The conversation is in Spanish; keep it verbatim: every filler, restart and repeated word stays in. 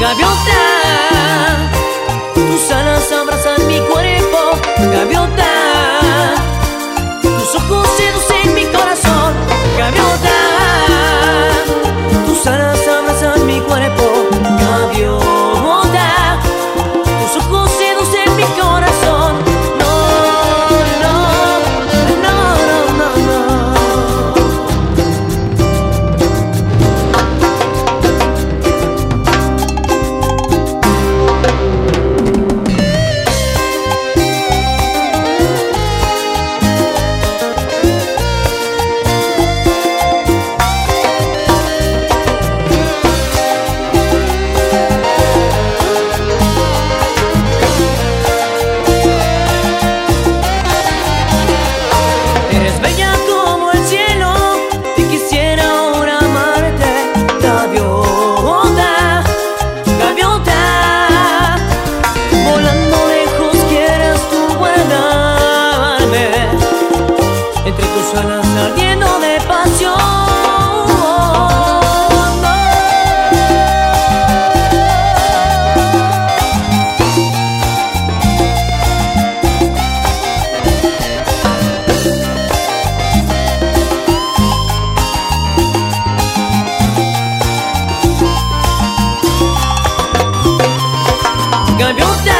Gaviota, tus alas abrazan mi cuerpo. Gaviota, tus ojos seducen mi corazón. Gaviota, tus alas abrazan mi cuerpo. Gaviota, tus ojos seducen mi corazón. No, no, no, no, no, no. Entre tus alas ardiendo de pasión. Gaviota,